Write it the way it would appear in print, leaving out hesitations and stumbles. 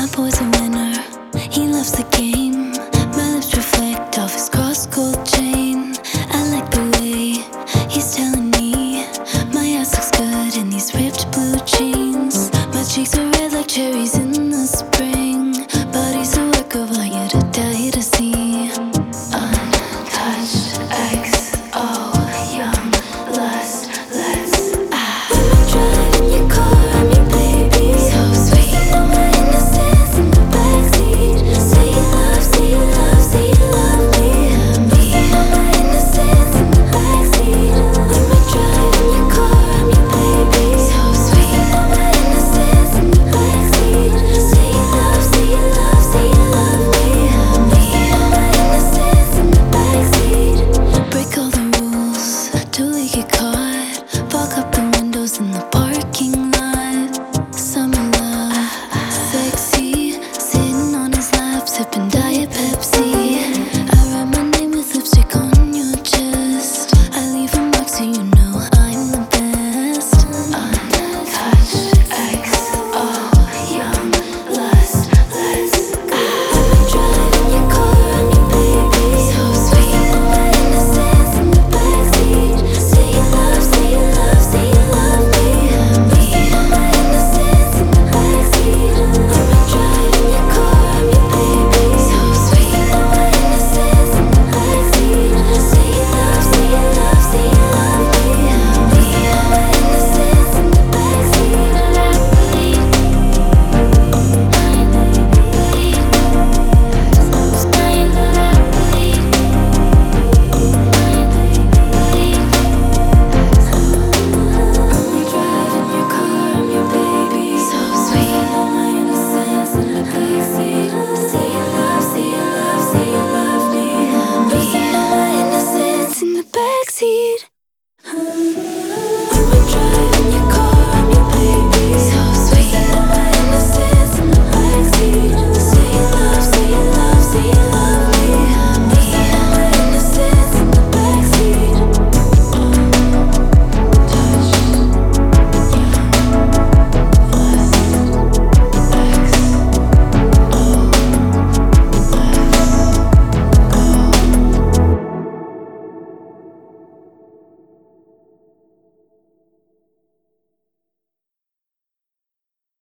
boy's a winner, he loves the game. My lips reflect off his cross gold chain. I like the way he's telling me my ass looks good in these ripped blue jeans. My cheeks are red like cherries in the spring. Body's a work of art, yet a die to see. Untouched XO, young lust, let's drive in your car, I'm your baby. So sweet, all my innocence in the backseat. Say you love, say you love, say you love me. All my innocence in the backseat. Let me drive in your car, I'm your baby. So sweet, all my innocence in the backseat. Say you love, say you love, say you love me. All my innocence in the backseat. Break all the rules till we get caught.